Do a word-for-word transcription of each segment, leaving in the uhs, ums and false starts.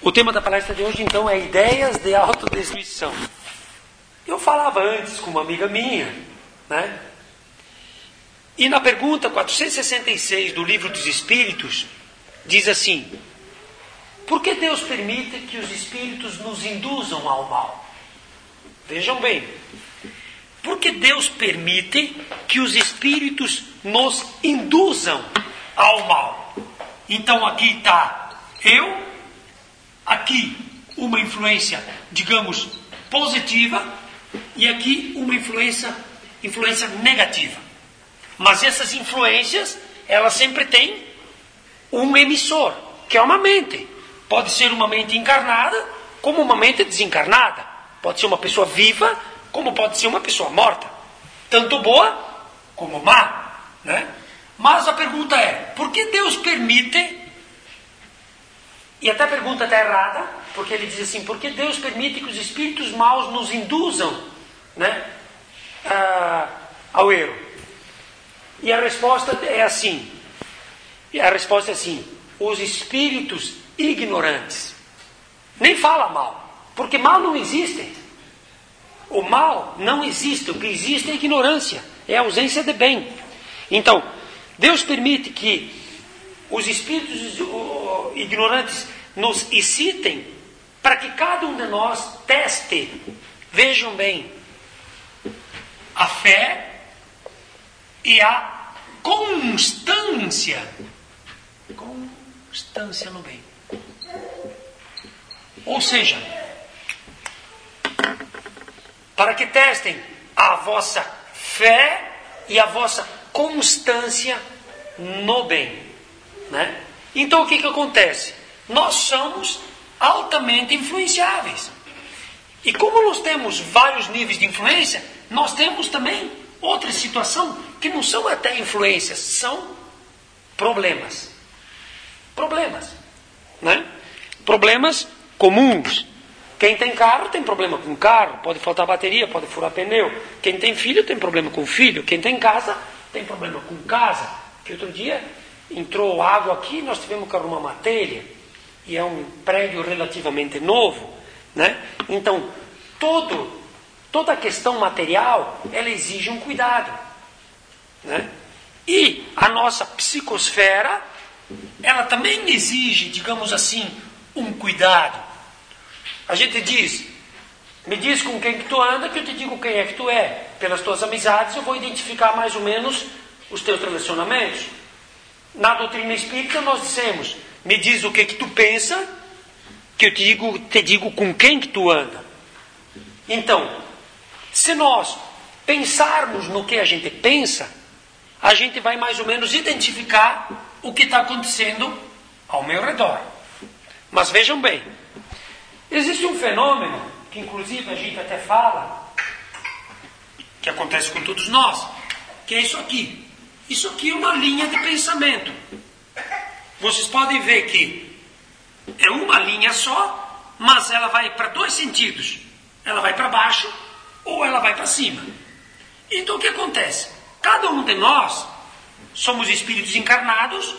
O tema da palestra de hoje, então, é ideias de autodestruição. Eu falava antes com uma amiga minha, né? E na pergunta quatrocentos e sessenta e seis do Livro dos Espíritos, diz assim: por que Deus permite que os espíritos nos induzam ao mal? Vejam bem. Por que Deus permite que os espíritos nos induzam ao mal? Então aqui está eu, aqui uma influência, digamos, positiva, e aqui uma influência, influência negativa. Mas essas influências, elas sempre têm um emissor, que é uma mente. Pode ser uma mente encarnada, como uma mente desencarnada. Pode ser uma pessoa viva, como pode ser uma pessoa morta. Tanto boa como má, né? Mas a pergunta é, por que Deus permite, e até a pergunta está errada, porque ele diz assim, por que Deus permite que os espíritos maus nos induzam, né, a, ao erro? E a resposta é assim, e a resposta é assim, os espíritos ignorantes. Nem fala mal, porque mal não existe. O mal não existe, o que existe é ignorância, é a ausência de bem. Então, Deus permite que os espíritos ignorantes nos excitem para que cada um de nós teste, vejam bem, a fé e a constância, constância no bem. Ou seja, para que testem a vossa fé e a vossa constância no bem, né? Então o que que acontece? Nós somos altamente influenciáveis. E como nós temos vários níveis de influência, nós temos também outra situação que não são até influências, são problemas. Problemas, né? Problemas comuns. Quem tem carro tem problema com carro, pode faltar bateria, pode furar pneu. Quem tem filho tem problema com filho. Quem tem casa tem problema com casa. Que outro dia entrou água aqui, nós tivemos que arrumar uma telha. E é um prédio relativamente novo, né? Então, todo, toda a questão material, ela exige um cuidado, né? E a nossa psicosfera, ela também exige, digamos assim, um cuidado. A gente diz, me diz com quem que tu anda, que eu te digo quem é que tu é. Pelas tuas amizades eu vou identificar mais ou menos os teus relacionamentos. Na doutrina espírita nós dissemos, me diz o que que tu pensa, que eu te digo, te digo com quem que tu anda. Então, se nós pensarmos no que a gente pensa, a gente vai mais ou menos identificar o que está acontecendo ao meu redor. Mas vejam bem, existe um fenômeno, que inclusive a gente até fala, que acontece com todos nós, que é isso aqui. Isso aqui é uma linha de pensamento. Vocês podem ver que é uma linha só, mas ela vai para dois sentidos. Ela vai para baixo ou ela vai para cima. Então o que acontece? Cada um de nós somos espíritos encarnados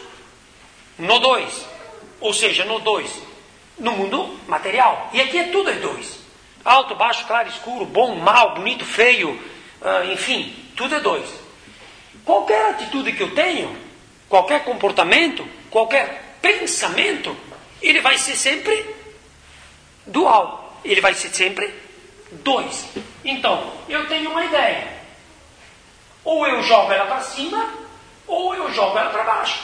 no dois. Ou seja, no dois. No mundo material. E aqui é tudo é dois. Alto, baixo, claro, escuro, bom, mal, bonito, feio, uh, enfim, tudo é dois. Qualquer atitude que eu tenho, qualquer comportamento, qualquer pensamento, ele vai ser sempre dual. Ele vai ser sempre dois. Então, eu tenho uma ideia. Ou eu jogo ela para cima, ou eu jogo ela para baixo.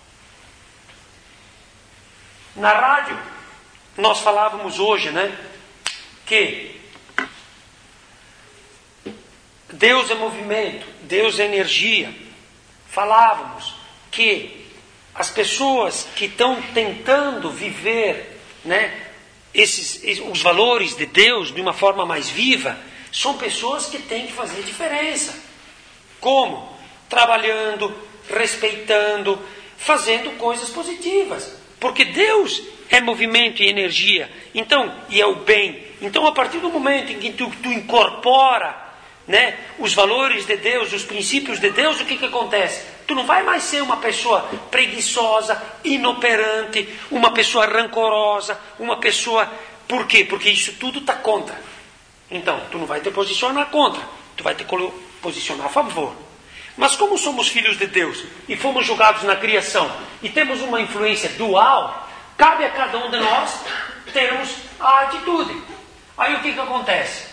Na rádio, nós falávamos hoje, né, que Deus é movimento, Deus é energia. Falávamos que as pessoas que estão tentando viver, né, esses, os valores de Deus de uma forma mais viva, são pessoas que têm que fazer diferença. Como? Trabalhando, respeitando, fazendo coisas positivas. Porque Deus é movimento e energia, então, e é o bem. Então, a partir do momento em que tu, tu incorpora, né, os valores de Deus, os princípios de Deus, o que que acontece? Tu não vai mais ser uma pessoa preguiçosa, inoperante, uma pessoa rancorosa, uma pessoa... Por quê? Porque isso tudo está contra. Então, tu não vai te posicionar contra, tu vai te posicionar a favor. Mas como somos filhos de Deus e fomos julgados na criação e temos uma influência dual, cabe a cada um de nós termos a atitude. Aí o que que acontece?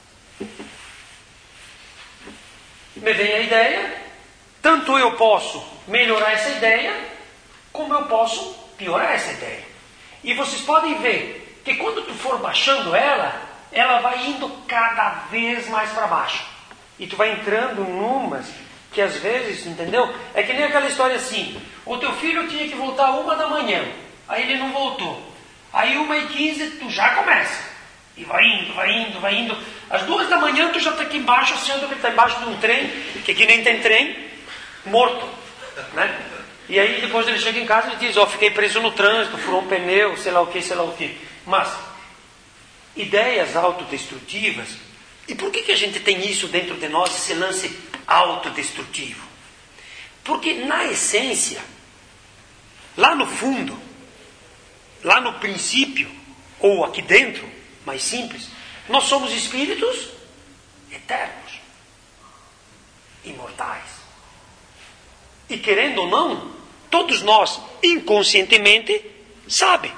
Me vem a ideia, tanto eu posso melhorar essa ideia, como eu posso piorar essa ideia. E vocês podem ver que quando tu for baixando ela, ela vai indo cada vez mais para baixo. E tu vai entrando numas que às vezes, entendeu? É que nem aquela história assim, o teu filho tinha que voltar uma da manhã, aí ele não voltou. Aí uma e quinze tu já começa. E vai indo, vai indo, vai indo. Às duas da manhã tu já está aqui embaixo, achando que está embaixo de um trem, que aqui nem tem trem, morto. Né? E aí depois ele chega em casa e diz, ó, oh, fiquei preso no trânsito, furou um pneu, sei lá o que, sei lá o que. Mas, ideias autodestrutivas, e por que, que a gente tem isso dentro de nós, esse lance autodestrutivo? Porque na essência, lá no fundo, lá no princípio, ou aqui dentro, mais simples, nós somos espíritos eternos, imortais. E querendo ou não, todos nós, inconscientemente, sabem.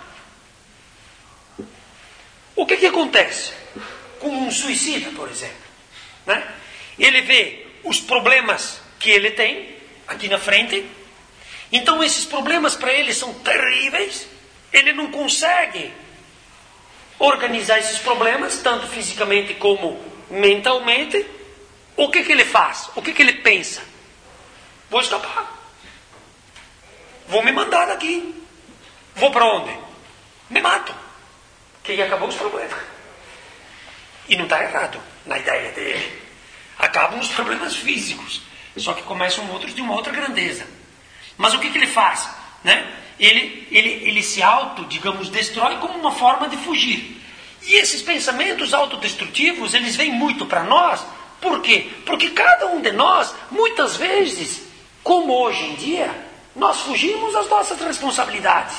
O que que acontece com um suicida, por exemplo? Né? Ele vê os problemas que ele tem aqui na frente, então esses problemas para ele são terríveis, ele não consegue organizar esses problemas, tanto fisicamente como mentalmente. O que que ele faz? O que que ele pensa? Vou escapar. Vou me mandar daqui. Vou para onde? Me mato. Que aí acabou os problemas. E não está errado na ideia dele. Acabam os problemas físicos. Só que começam outros de uma outra grandeza. Mas o que que ele faz? Né? Ele, ele, ele se auto, digamos, destrói como uma forma de fugir. E esses pensamentos autodestrutivos, eles vêm muito para nós. Por quê? Porque cada um de nós, muitas vezes, como hoje em dia, nós fugimos das nossas responsabilidades.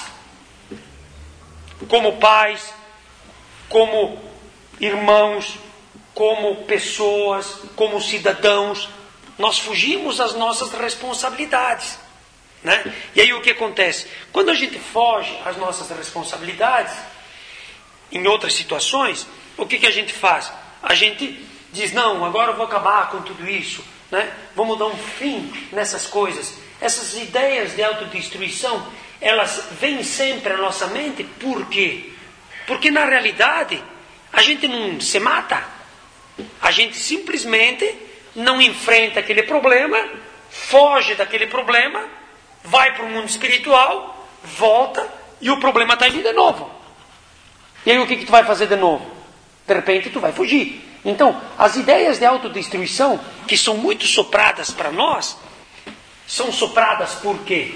Como pais, como irmãos, como pessoas, como cidadãos, nós fugimos das nossas responsabilidades. Né? E aí o que acontece? Quando a gente foge às nossas responsabilidades, em outras situações, o que, que a gente faz? A gente diz, não, agora eu vou acabar com tudo isso, né? Vamos dar um fim nessas coisas. Essas ideias de autodestruição, elas vêm sempre à nossa mente, por quê? Porque na realidade, a gente não se mata, a gente simplesmente não enfrenta aquele problema, foge daquele problema, vai para o mundo espiritual, volta e o problema está ali de novo. E aí o que, que tu vai fazer de novo? De repente tu vai fugir. Então, as ideias de autodestruição, que são muito sopradas para nós, são sopradas por quê?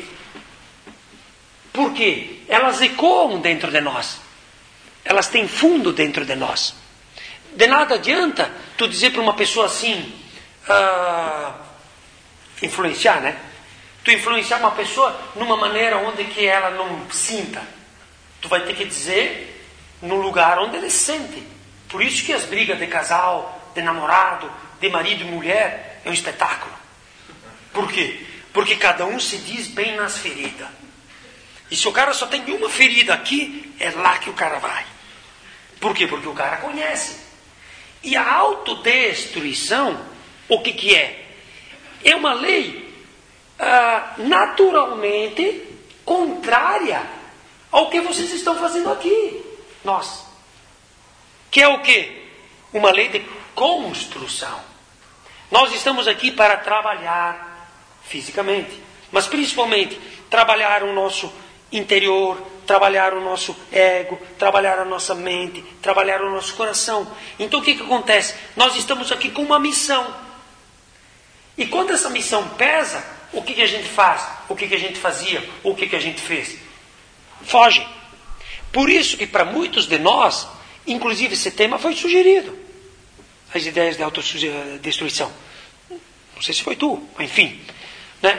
Porque elas ecoam dentro de nós. Elas têm fundo dentro de nós. De nada adianta tu dizer para uma pessoa assim, uh, influenciar, né? Tu influenciar uma pessoa numa maneira onde que ela não sinta. Tu vai ter que dizer no lugar onde ele sente. Por isso que as brigas de casal, de namorado, de marido e mulher é um espetáculo. Por quê? Porque cada um se diz bem nas feridas. E se o cara só tem uma ferida aqui, é lá que o cara vai. Por quê? Porque o cara conhece. E a autodestruição, o que que é? É uma lei ah, naturalmente contrária ao que vocês estão fazendo aqui. Nós. Que é o quê? Uma lei de construção. Nós estamos aqui para trabalhar fisicamente, mas principalmente trabalhar o nosso interior, trabalhar o nosso ego, trabalhar a nossa mente, trabalhar o nosso coração. Então o que que acontece? Nós estamos aqui com uma missão. E quando essa missão pesa, o que que a gente faz? O que que a gente fazia? O que que a gente fez? Foge. Por isso que para muitos de nós, inclusive esse tema foi sugerido. As ideias de autodestruição. Não sei se foi tu, enfim. Né?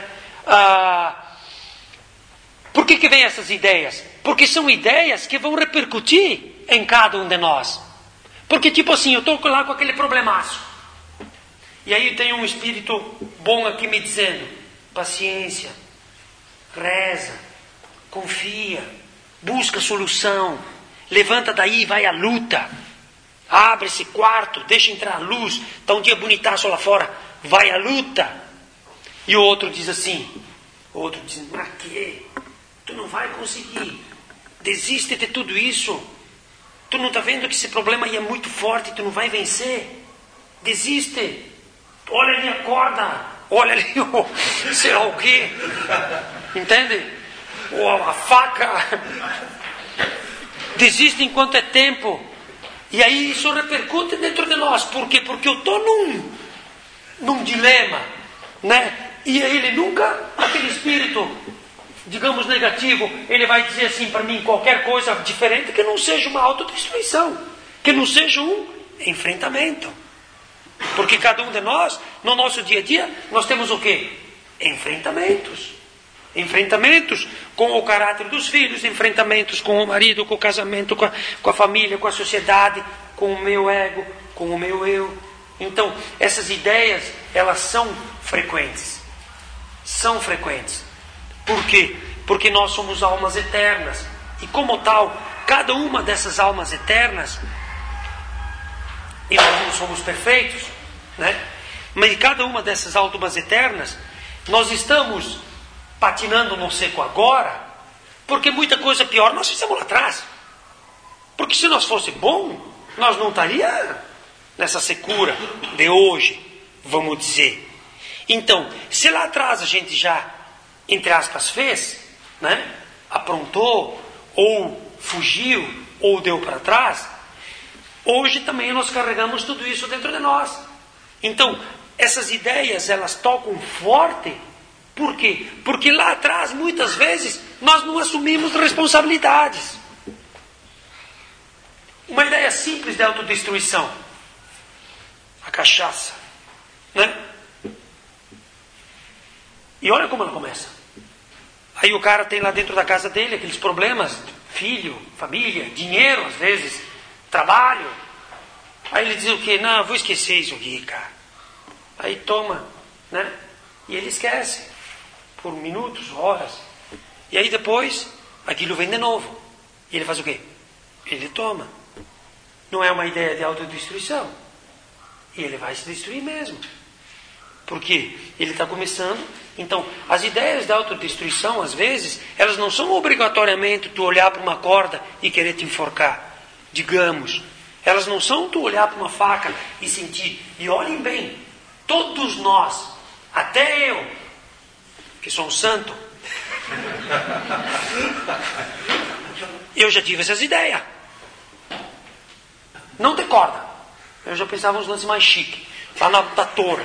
Ah, por que que vem essas ideias? Porque são ideias que vão repercutir em cada um de nós. Porque tipo assim, eu estou lá com aquele problemaço. E aí tem um espírito bom aqui me dizendo, paciência, reza, confia, busca solução, levanta daí e vai à luta. Abre esse quarto, deixa entrar a luz, está um dia bonitaço lá fora, vai à luta. E o outro diz assim, o outro diz, mas que? Tu não vai conseguir, desiste de tudo isso. Tu não está vendo que esse problema aí é muito forte, tu não vai vencer. Desiste. Olha ali a corda, olha ali o sei lá o quê. Entende? Ou a faca. Desiste enquanto é tempo. E aí isso repercute dentro de nós. Por quê? Porque eu estou num, num dilema, né? E ele nunca, aquele espírito, digamos, negativo, ele vai dizer assim para mim, qualquer coisa diferente que não seja uma autodestruição, que não seja um enfrentamento. Porque cada um de nós, no nosso dia a dia, nós temos o quê? Enfrentamentos. Enfrentamentos com o caráter dos filhos, enfrentamentos com o marido, com o casamento, com a, com a família, com a sociedade, com o meu ego, com o meu eu. Então, essas ideias, elas são frequentes. São frequentes. Por quê? Porque nós somos almas eternas. E como tal, cada uma dessas almas eternas, e nós não somos perfeitos, né? Mas em cada uma dessas almas eternas, nós estamos patinando no seco agora, porque muita coisa pior nós fizemos lá atrás. Porque se nós fosse bom, nós não estaria nessa secura de hoje, vamos dizer. Então, se lá atrás a gente já, entre aspas, fez, né? Aprontou, ou fugiu, ou deu para trás, hoje também nós carregamos tudo isso dentro de nós. Então, essas ideias, elas tocam forte. Por quê? Porque lá atrás, muitas vezes, nós não assumimos responsabilidades. Uma ideia simples de autodestruição. A cachaça. Né? E olha como ela começa. Aí o cara tem lá dentro da casa dele aqueles problemas. Filho, família, dinheiro às vezes, trabalho. Aí ele diz o quê? Não, vou esquecer isso aqui, cara. Aí toma, né? E ele esquece. Por minutos, horas. E aí depois, aquilo vem de novo. E ele faz o quê? Ele toma. Não é uma ideia de autodestruição. E ele vai se destruir mesmo. Por quê? Ele está começando. Então, as ideias de autodestruição, às vezes, elas não são obrigatoriamente tu olhar para uma corda e querer te enforcar. Digamos. Elas não são tu olhar para uma faca e sentir. E olhem bem, todos nós, até eu, que sou um santo, eu já tive essas ideias. Não de corda. Eu já pensava uns lances mais chiques. Lá na, na torre.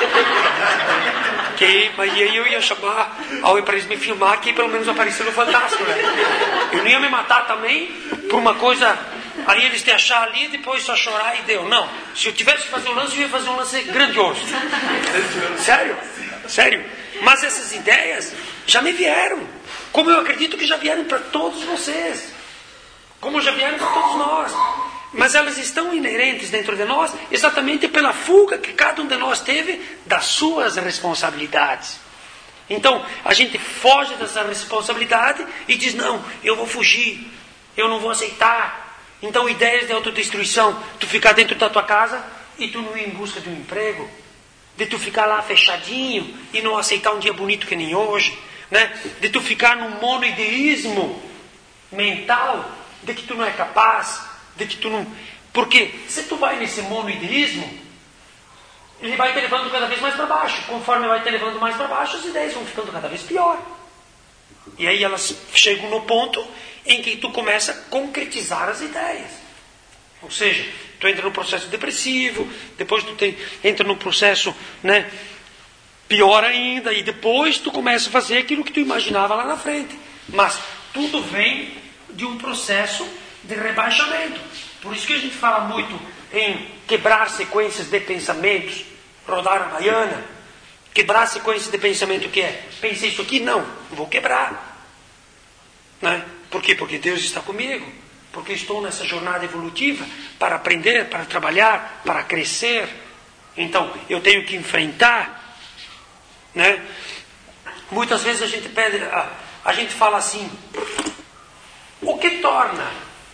Que, mas aí eu ia chamar alguém para eles me filmar, que pelo menos apareceu no Fantástico, né? Eu não ia me matar também por uma coisa, aí eles te achar ali e depois só chorar e deu. Não. Se eu tivesse que fazer um lance, eu ia fazer um lance grandioso. Sério? Sério? Mas essas ideias já me vieram. Como eu acredito que já vieram para todos vocês. Como já vieram para todos nós. Mas elas estão inerentes dentro de nós exatamente pela fuga que cada um de nós teve das suas responsabilidades. Então, a gente foge dessa responsabilidade e diz, não, eu vou fugir, eu não vou aceitar. Então, ideias de autodestruição, tu ficar dentro da tua casa e tu não ir em busca de um emprego, de tu ficar lá fechadinho e não aceitar um dia bonito que nem hoje, né? De tu ficar num monoideísmo mental, de que tu não é capaz, de que tu não... Porque se tu vai nesse monoideísmo, ele vai te levando cada vez mais para baixo. Conforme vai te levando mais para baixo, as ideias vão ficando cada vez pior. E aí elas chegam no ponto em que tu começa a concretizar as ideias. Ou seja, tu entra no processo depressivo, depois tu tem, entra no processo, né, pior ainda, e depois tu começa a fazer aquilo que tu imaginava lá na frente. Mas tudo vem de um processo de rebaixamento. Por isso que a gente fala muito em quebrar sequências de pensamentos, rodar a baiana, Quebrar a sequência de pensamento que é, pensei isso aqui? Não, vou quebrar. Né? Por quê? Porque Deus está comigo. Porque estou nessa jornada evolutiva para aprender, para trabalhar, para crescer. Então, eu tenho que enfrentar. Né? Muitas vezes a gente pede, a, a gente fala assim, o que torna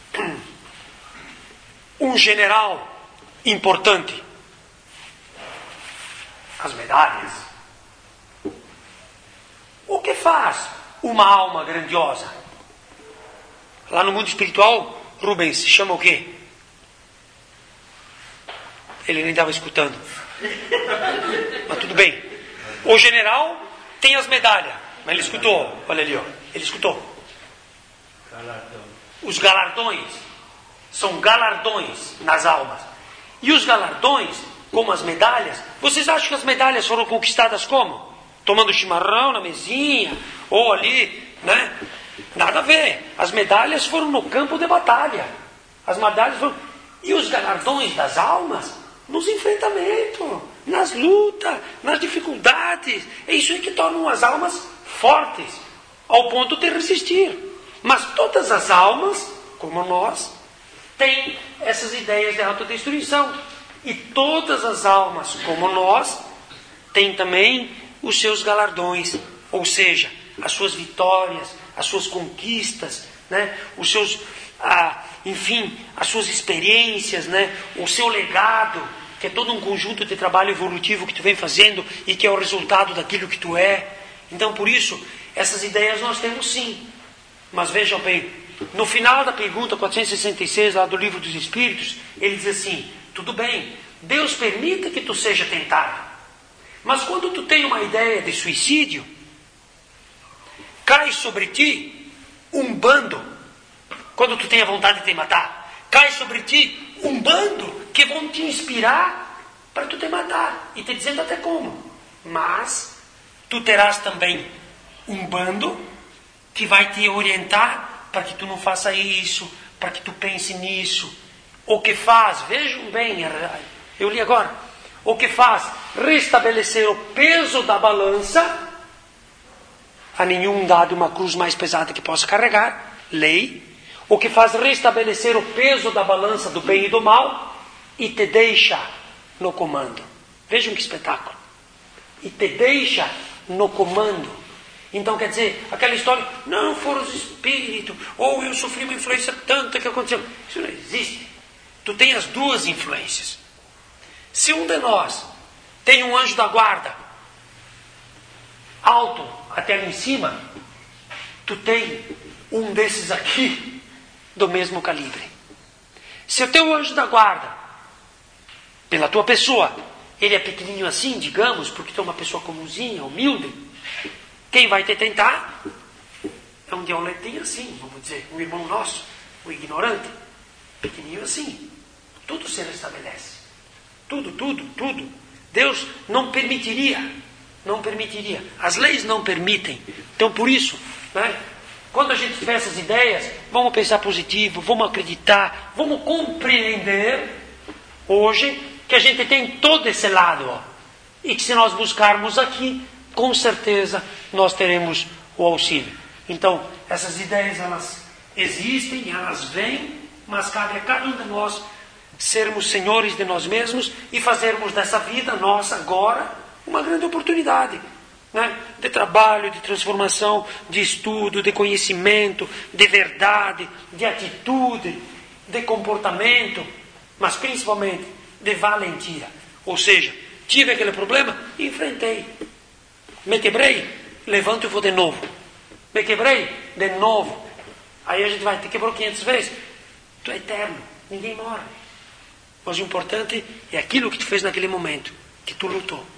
um general importante? As medalhas. O que faz uma alma grandiosa? Lá no mundo espiritual, Rubens se chama o quê? Ele nem estava escutando. Mas tudo bem. O general tem as medalhas. Mas ele escutou. Olha ali, ó. Ele escutou. Galardão. Os galardões. São galardões nas almas. E os galardões, como as medalhas, vocês acham que as medalhas foram conquistadas como? Tomando chimarrão na mesinha, ou ali, né? Nada a ver. As medalhas foram no campo de batalha. As medalhas foram... E os galardões das almas? Nos enfrentamentos, nas lutas, nas dificuldades. É isso aí que torna as almas fortes, ao ponto de resistir. Mas todas as almas, como nós, têm essas ideias de autodestruição. E todas as almas, como nós, têm também os seus galardões, ou seja, as suas vitórias, as suas conquistas, né? Os seus, ah, enfim, as suas experiências, né? O seu legado, que é todo um conjunto de trabalho evolutivo que tu vem fazendo e que é o resultado daquilo que tu é. Então, por isso, essas ideias nós temos sim. Mas vejam bem, no final da pergunta quatrocentos e sessenta e seis, lá do Livro dos Espíritos, ele diz assim, tudo bem, Deus permita que tu seja tentado. Mas quando tu tem uma ideia de suicídio, cai sobre ti um bando, quando tu tem a vontade de te matar, cai sobre ti um bando que vão te inspirar para tu te matar, e te dizendo até como. Mas tu terás também um bando que vai te orientar para que tu não faça isso, para que tu pense nisso. O que faz, vejam bem, eu li agora, o que faz restabelecer o peso da balança. A nenhum dado uma cruz mais pesada que possa carregar, lei, o que faz restabelecer o peso da balança do bem e do mal, e te deixa no comando. Vejam que espetáculo. E te deixa no comando. Então quer dizer, aquela história, não foram os espíritos, ou eu sofri uma influência tanta que aconteceu. Isso não existe. Tu tem as duas influências. Se um de nós tem um anjo da guarda, alto até ali em cima, tu tem um desses aqui do mesmo calibre. Se o teu anjo da guarda, pela tua pessoa, ele é pequenininho assim, digamos, porque tu é uma pessoa comumzinha, humilde, quem vai te tentar é um diauletinho assim, vamos dizer, um irmão nosso, um ignorante, pequenininho assim. Tudo se restabelece. Tudo, tudo, tudo. Deus não permitiria, não permitiria. As leis não permitem. Então, por isso, né, quando a gente tiver essas ideias, vamos pensar positivo, vamos acreditar, vamos compreender hoje que a gente tem todo esse lado. Ó, e que se nós buscarmos aqui, com certeza nós teremos o auxílio. Então, essas ideias, elas existem, elas vêm, mas cabe a cada um de nós sermos senhores de nós mesmos e fazermos dessa vida nossa agora uma grande oportunidade, né? De trabalho, de transformação, de estudo, de conhecimento, de verdade, de atitude, de comportamento, mas principalmente de valentia. Ou seja, tive aquele problema, enfrentei. Me quebrei, levanto e vou de novo. Me quebrei, de novo. Aí a gente vai, te quebrou quinhentas vezes. Tu é eterno, ninguém morre. Mas o importante é aquilo que tu fez naquele momento, que tu lutou.